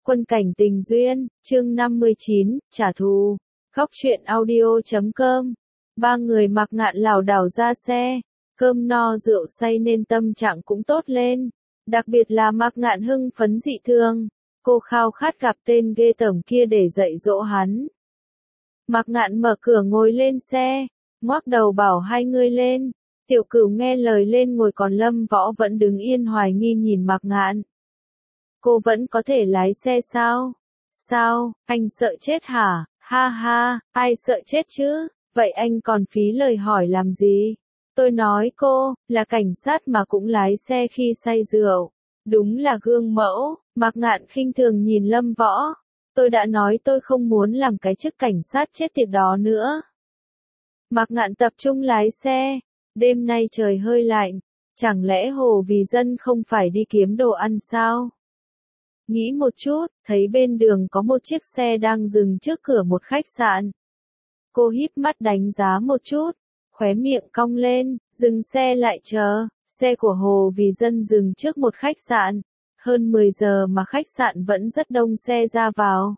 Quân cảnh tình duyên, chương 59, trả thù. Góc truyện audio.com. Ba người Mạc Ngạn lảo đảo ra xe, cơm no rượu say nên tâm trạng cũng tốt lên. Đặc biệt là Mạc Ngạn hưng phấn dị thường, cô khao khát gặp tên ghê tởm kia để dạy dỗ hắn. Mạc Ngạn mở cửa ngồi lên xe, ngoác đầu bảo hai người lên. Tiểu Cửu nghe lời lên ngồi, còn Lâm Võ vẫn đứng yên hoài nghi nhìn Mạc Ngạn. Cô vẫn có thể lái xe sao? Sao, anh sợ chết hả? Ha ha, ai sợ chết chứ? Vậy anh còn phí lời hỏi làm gì? Tôi nói cô, là cảnh sát mà cũng lái xe khi say rượu. Đúng là gương mẫu. Mạc Ngạn khinh thường nhìn Lâm Võ. Tôi đã nói tôi không muốn làm cái chức cảnh sát chết tiệt đó nữa. Mạc Ngạn tập trung lái xe. Đêm nay trời hơi lạnh, chẳng lẽ Hồ Vì Dân không phải đi kiếm đồ ăn sao? Nghĩ một chút, thấy bên đường có một chiếc xe đang dừng trước cửa một khách sạn. Cô híp mắt đánh giá một chút, khóe miệng cong lên, dừng xe lại chờ. Xe của Hồ Vì Dân dừng trước một khách sạn. Hơn 10 giờ mà khách sạn vẫn rất đông xe ra vào.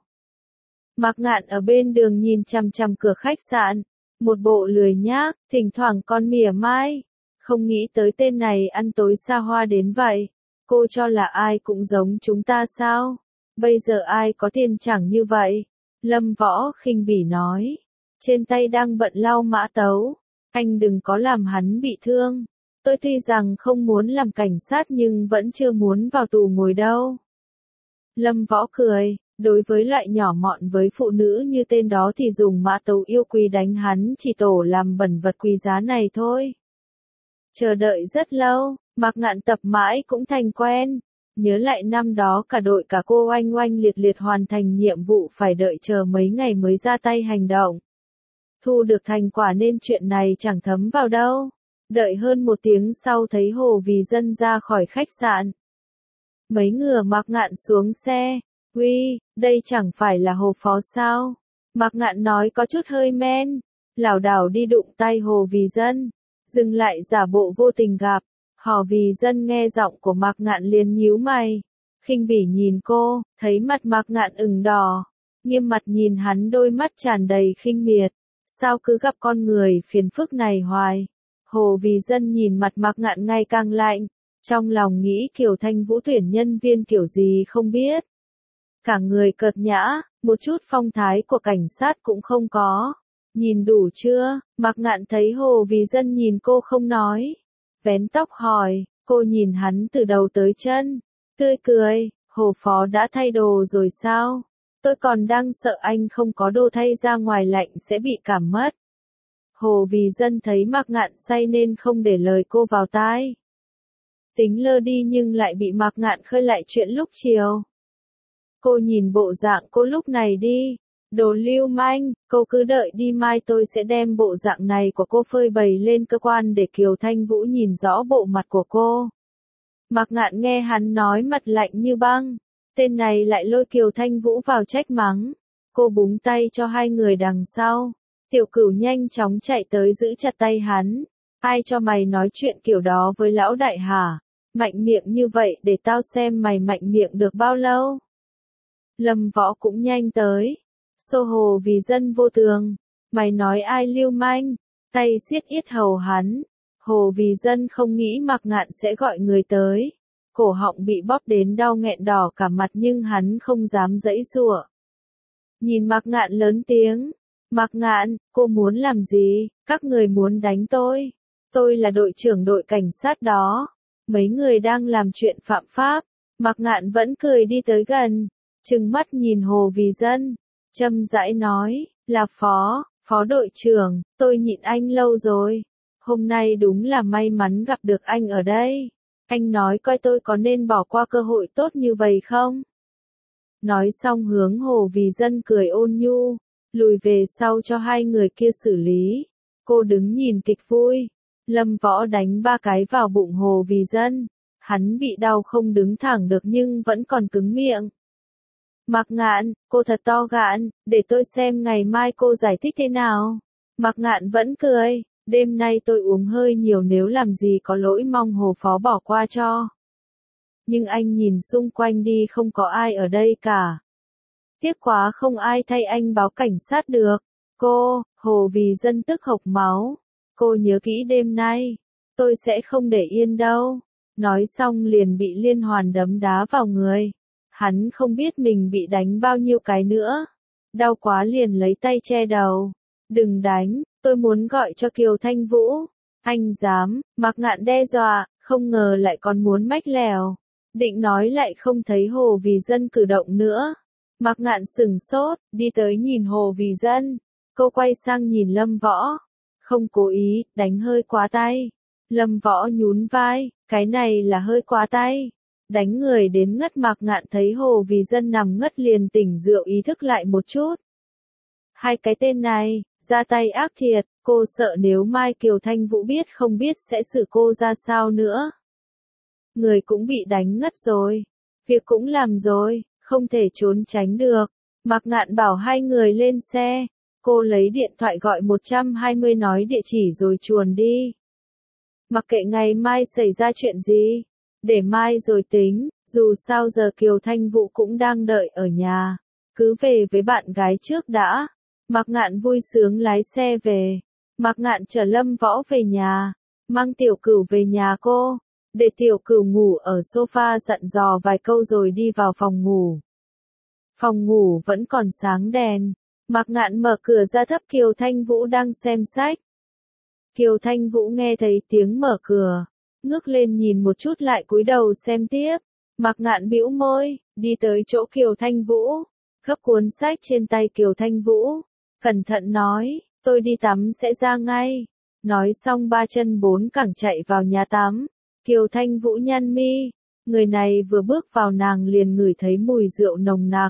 Mạc Ngạn ở bên đường nhìn chằm chằm cửa khách sạn. Một bộ lười nhác, thỉnh thoảng còn mỉa mai. Không nghĩ tới tên này ăn tối xa hoa đến vậy. Cô cho là ai cũng giống chúng ta sao? Bây giờ ai có tiền chẳng như vậy? Lâm Võ khinh bỉ nói. Trên tay đang bận lau mã tấu. Anh đừng có làm hắn bị thương. Tôi tuy rằng không muốn làm cảnh sát nhưng vẫn chưa muốn vào tù ngồi đâu. Lâm Võ cười. Đối với loại nhỏ mọn với phụ nữ như tên đó thì dùng mã tấu yêu quý đánh hắn chỉ tổ làm bẩn vật quý giá này thôi. Chờ đợi rất lâu, Mạc Ngạn tập mãi cũng thành quen. Nhớ lại năm đó cả đội cả cô oanh oanh liệt liệt hoàn thành nhiệm vụ phải đợi chờ mấy ngày mới ra tay hành động. Thu được thành quả nên chuyện này chẳng thấm vào đâu. Đợi hơn 1 tiếng sau thấy Hồ Vì Dân ra khỏi khách sạn. Mấy người Mạc Ngạn xuống xe. Uy, đây chẳng phải là Hồ Phó sao? Mạc Ngạn nói có chút hơi men, lảo đảo đi đụng tay Hồ Vì Dân, dừng lại giả bộ vô tình gặp. Hồ Vì Dân nghe giọng của Mạc Ngạn liền nhíu mày, khinh bỉ nhìn cô, thấy mặt Mạc Ngạn ửng đỏ, nghiêm mặt nhìn hắn, đôi mắt tràn đầy khinh miệt. Sao cứ gặp con người phiền phức này hoài? Hồ Vì Dân nhìn mặt Mạc Ngạn ngày càng lạnh, trong lòng nghĩ Kiều Thanh Vũ tuyển nhân viên kiểu gì không biết. Cả người cợt nhã, một chút phong thái của cảnh sát cũng không có. Nhìn đủ chưa? Mạc Ngạn thấy Hồ Vì Dân nhìn cô không nói. Vén tóc hỏi, cô nhìn hắn từ đầu tới chân. Tươi cười, Hồ Phó đã thay đồ rồi sao? Tôi còn đang sợ anh không có đồ thay ra ngoài lạnh sẽ bị cảm mất. Hồ Vì Dân thấy Mạc Ngạn say nên không để lời cô vào tai. Tính lơ đi nhưng lại bị Mạc Ngạn khơi lại chuyện lúc chiều. Cô nhìn bộ dạng cô lúc này đi. Đồ lưu manh, cô cứ đợi đi, mai tôi sẽ đem bộ dạng này của cô phơi bày lên cơ quan để Kiều Thanh Vũ nhìn rõ bộ mặt của cô. Mạc Ngạn nghe hắn nói mặt lạnh như băng. Tên này lại lôi Kiều Thanh Vũ vào trách mắng. Cô búng tay cho hai người đằng sau. Tiểu Cửu nhanh chóng chạy tới giữ chặt tay hắn. Ai cho mày nói chuyện kiểu đó với lão đại hả? Mạnh miệng như vậy để tao xem mày mạnh miệng được bao lâu. Lâm Võ cũng nhanh tới. Xô Hồ Vì Dân vô tường. Mày nói ai lưu manh? Tay siết yết hầu hắn. Hồ Vì Dân không nghĩ Mạc Ngạn sẽ gọi người tới. Cổ họng bị bóp đến đau nghẹn đỏ cả mặt nhưng hắn không dám giãy giụa. Nhìn Mạc Ngạn lớn tiếng. Mạc Ngạn, cô muốn làm gì? Các người muốn đánh tôi. Tôi là đội trưởng đội cảnh sát đó. Mấy người đang làm chuyện phạm pháp. Mạc Ngạn vẫn cười đi tới gần. Trừng mắt nhìn Hồ Vì Dân, châm rãi nói, là phó đội trưởng, tôi nhịn anh lâu rồi. Hôm nay đúng là may mắn gặp được anh ở đây. Anh nói coi tôi có nên bỏ qua cơ hội tốt như vậy không? Nói xong hướng Hồ Vì Dân cười ôn nhu, lùi về sau cho hai người kia xử lý. Cô đứng nhìn kịch vui. Lâm Võ đánh 3 cái vào bụng Hồ Vì Dân. Hắn bị đau không đứng thẳng được nhưng vẫn còn cứng miệng. Mạc Ngạn, cô thật to gan, để tôi xem ngày mai cô giải thích thế nào. Mạc Ngạn vẫn cười, đêm nay tôi uống hơi nhiều, nếu làm gì có lỗi mong Hồ Phó bỏ qua cho. nhưng anh nhìn xung quanh đi không có ai ở đây cả. Tiếc quá không ai thay anh báo cảnh sát được. Cô, Hồ Vì Dân tức hộc máu. Cô nhớ kỹ đêm nay, tôi sẽ không để yên đâu. Nói xong liền bị liên hoàn đấm đá vào người. Hắn không biết mình bị đánh bao nhiêu cái nữa. Đau quá liền lấy tay che đầu. Đừng đánh, tôi muốn gọi cho Kiều Thanh Vũ. Anh dám, Mạc Ngạn đe dọa, không ngờ lại còn muốn mách lèo. Định nói lại không thấy Hồ Vì Dân cử động nữa. Mạc Ngạn sửng sốt, đi tới nhìn Hồ Vì Dân. Cô quay sang nhìn Lâm Võ. Không cố ý, đánh hơi quá tay. Lâm Võ nhún vai, cái này là hơi quá tay. Đánh người đến ngất. Mạc Ngạn thấy Hồ Vì Dân nằm ngất liền tỉnh rượu ý thức lại một chút. Hai cái tên này, ra tay ác thiệt, cô sợ nếu mai Kiều Thanh Vũ biết không biết sẽ xử cô ra sao nữa. Người cũng bị đánh ngất rồi, việc cũng làm rồi, không thể trốn tránh được. Mạc Ngạn bảo hai người lên xe, cô lấy điện thoại gọi 120 nói địa chỉ rồi chuồn đi. Mặc kệ ngày mai xảy ra chuyện gì, để mai rồi tính, dù sao giờ Kiều Thanh Vũ cũng đang đợi ở nhà, cứ về với bạn gái trước đã. Mạc Ngạn vui sướng lái xe về. Mạc Ngạn chở Lâm Võ về nhà, mang Tiểu Cửu về nhà cô, để Tiểu Cửu ngủ ở sofa dặn dò vài câu rồi đi vào phòng ngủ. Phòng ngủ vẫn còn sáng đèn. Mạc Ngạn mở cửa ra thấp Kiều Thanh Vũ đang xem sách. Kiều Thanh Vũ nghe thấy tiếng mở cửa, ngước lên nhìn một chút lại cúi đầu xem tiếp. Mạc Ngạn bĩu môi, đi tới chỗ Kiều Thanh Vũ, gấp cuốn sách trên tay Kiều Thanh Vũ, cẩn thận nói, tôi đi tắm sẽ ra ngay. Nói xong ba chân bốn cẳng chạy vào nhà tắm. Kiều Thanh Vũ nhăn mi, người này vừa bước vào nàng liền ngửi thấy mùi rượu nồng nặc.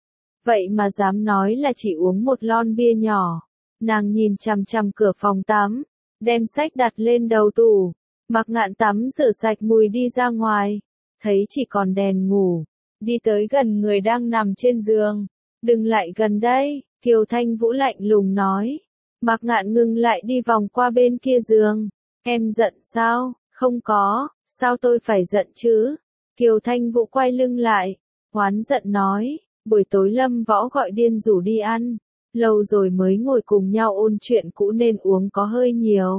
Vậy mà dám nói là chỉ uống một lon bia nhỏ. Nàng nhìn chằm chằm cửa phòng tắm, đem sách đặt lên đầu tủ. Mạc Ngạn tắm rửa sạch mùi đi ra ngoài, thấy chỉ còn đèn ngủ, đi tới gần người đang nằm trên giường. Đừng lại gần đây, Kiều Thanh Vũ lạnh lùng nói. Mạc Ngạn ngừng lại đi vòng qua bên kia giường. Em giận sao? Không có, sao tôi phải giận chứ? Kiều Thanh Vũ quay lưng lại, oán giận nói, buổi tối Lâm Võ gọi điên rủ đi ăn, lâu rồi mới ngồi cùng nhau ôn chuyện cũ nên uống có hơi nhiều.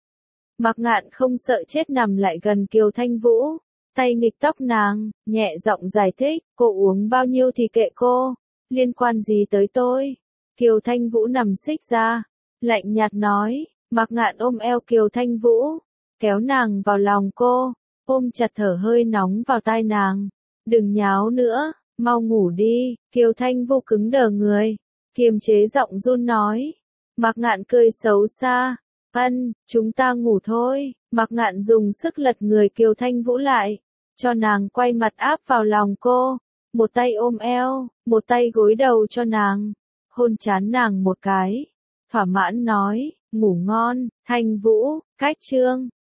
Mạc Ngạn không sợ chết nằm lại gần Kiều Thanh Vũ, tay nghịch tóc nàng, nhẹ giọng giải thích, cô uống bao nhiêu thì kệ cô, liên quan gì tới tôi? Kiều Thanh Vũ nằm xích ra, lạnh nhạt nói. Mạc Ngạn ôm eo Kiều Thanh Vũ, kéo nàng vào lòng cô, ôm chặt thở hơi nóng vào tai nàng. Đừng nháo nữa, mau ngủ đi. Kiều Thanh Vũ cứng đờ người, kiềm chế giọng run nói. Mạc Ngạn cười xấu xa, chúng ta ngủ thôi. Mạc Ngạn dùng sức lật người Kiều Thanh Vũ lại, cho nàng quay mặt áp vào lòng cô, một tay ôm eo, một tay gối đầu cho nàng, hôn trán nàng một cái, thỏa mãn nói, ngủ ngon. Thanh Vũ, cách chương.